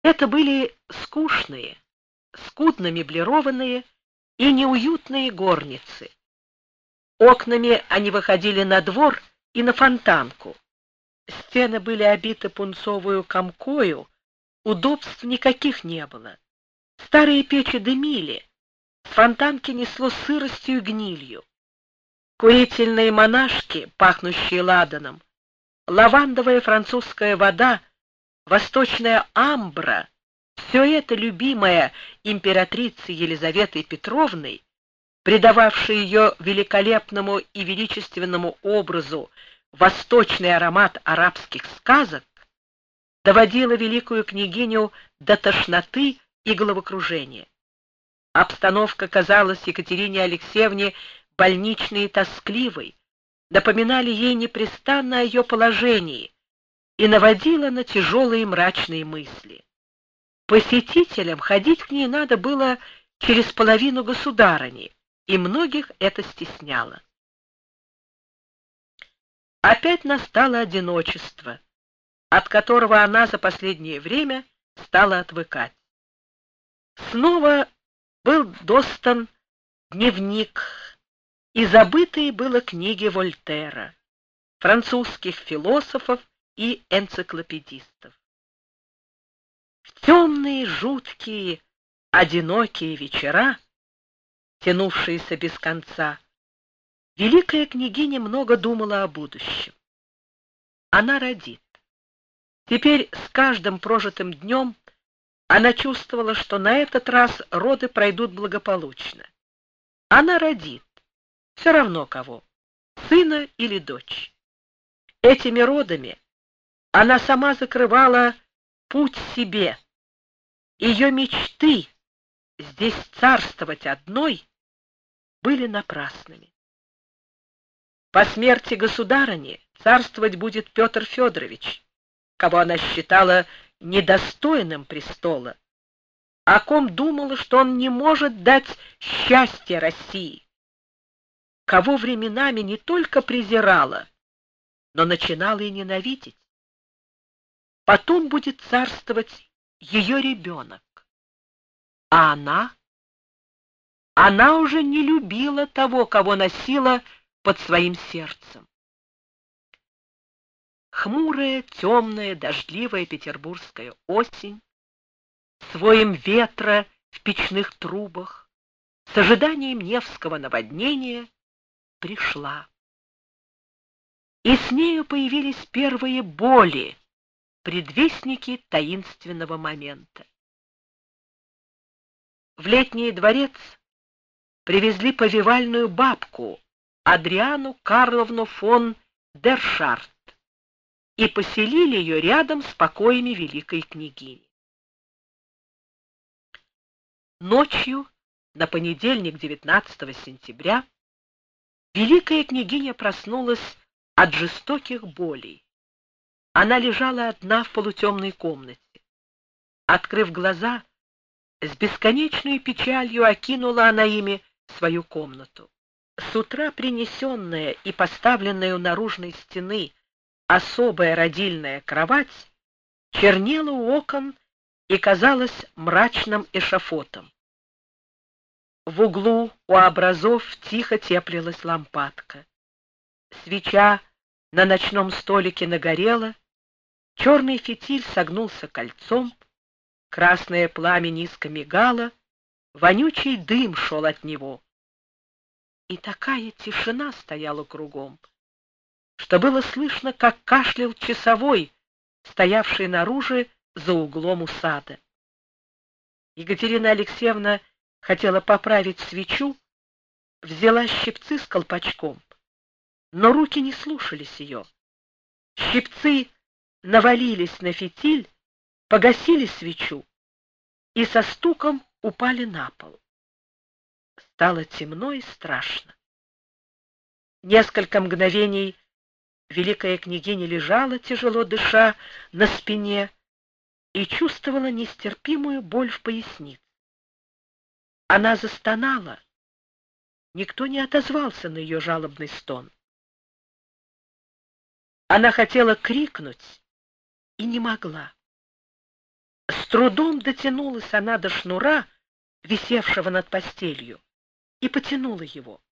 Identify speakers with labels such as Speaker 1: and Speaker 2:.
Speaker 1: Это были скучные, скудно меблированные и неуютные горницы. Окнами они выходили на двор и на фонтанку. Стены были обиты пунцовую комкою, удобств никаких не было. Старые печи дымили, с фонтанки несло сыростью и гнилью. Курительные монашки, пахнущие ладаном, лавандовая французская вода, восточная амбра — все это, любимое императрицей Елизаветой Петровной, придававшее ее великолепному и величественному образу восточный аромат арабских сказок, доводило великую княгиню до тошноты и головокружения. Обстановка казалась Екатерине Алексеевне больничной и тоскливой, напоминали ей непрестанно о ее положении и наводила на тяжелые мрачные мысли. Посетителям ходить к ней надо было через половину государыни, и многих это стесняло. Опять настало одиночество, от которого она за последнее время стала отвыкать. Снова был достан дневник, и забытые было книги Вольтера, французских философов и энциклопедистов. В темные, жуткие, одинокие вечера, тянувшиеся без конца, великая княгиня много думала о будущем. Она родит. Теперь с каждым прожитым днем она чувствовала, что на этот раз роды пройдут благополучно. Она родит, все равно кого, сына или дочь. Этими родами она сама закрывала путь себе. Ее мечты здесь царствовать одной были напрасными. По смерти государыни царствовать будет Петр Федорович, кого она считала недостойным престола, о ком думала, что он не может дать счастья России, кого временами не только презирала, но начинала и ненавидеть. Потом будет царствовать ее ребенок. А она уже не любила того, кого носила под своим сердцем. Хмурая, темная, дождливая петербургская осень, с воем ветра в печных трубах, с ожиданием Невского наводнения пришла. И с нею появились первые боли, предвестники таинственного момента. В Летний дворец привезли повивальную бабку Адриану Карловну фон дер Шарт и поселили ее рядом с покоями великой княгини. Ночью на понедельник, 19 сентября, великая княгиня проснулась от жестоких болей. Она лежала одна в полутемной комнате. Открыв глаза, с бесконечной печалью окинула она ими свою комнату. С утра принесенная и поставленная у наружной стены особая родильная кровать чернела у окон и казалась мрачным эшафотом. В углу у образов тихо теплилась лампадка. Свеча на ночном столике нагорела, черный фитиль согнулся кольцом, красное пламя низко мигало, вонючий дым шел от него. И такая тишина стояла кругом, что было слышно, как кашлял часовой, стоявший наружу за углом у сада. Екатерина Алексеевна хотела поправить свечу, взяла щипцы с колпачком, но руки не слушались ее. Щипцы навалились на фитиль, погасили свечу и со стуком упали на пол. Стало темно и страшно. Несколько мгновений великая княгиня лежала, тяжело дыша, на спине и чувствовала нестерпимую боль в пояснице. Она застонала. Никто не отозвался на ее жалобный стон. Она хотела крикнуть и не могла. С трудом дотянулась она до шнура, висевшего над постелью, и потянула его.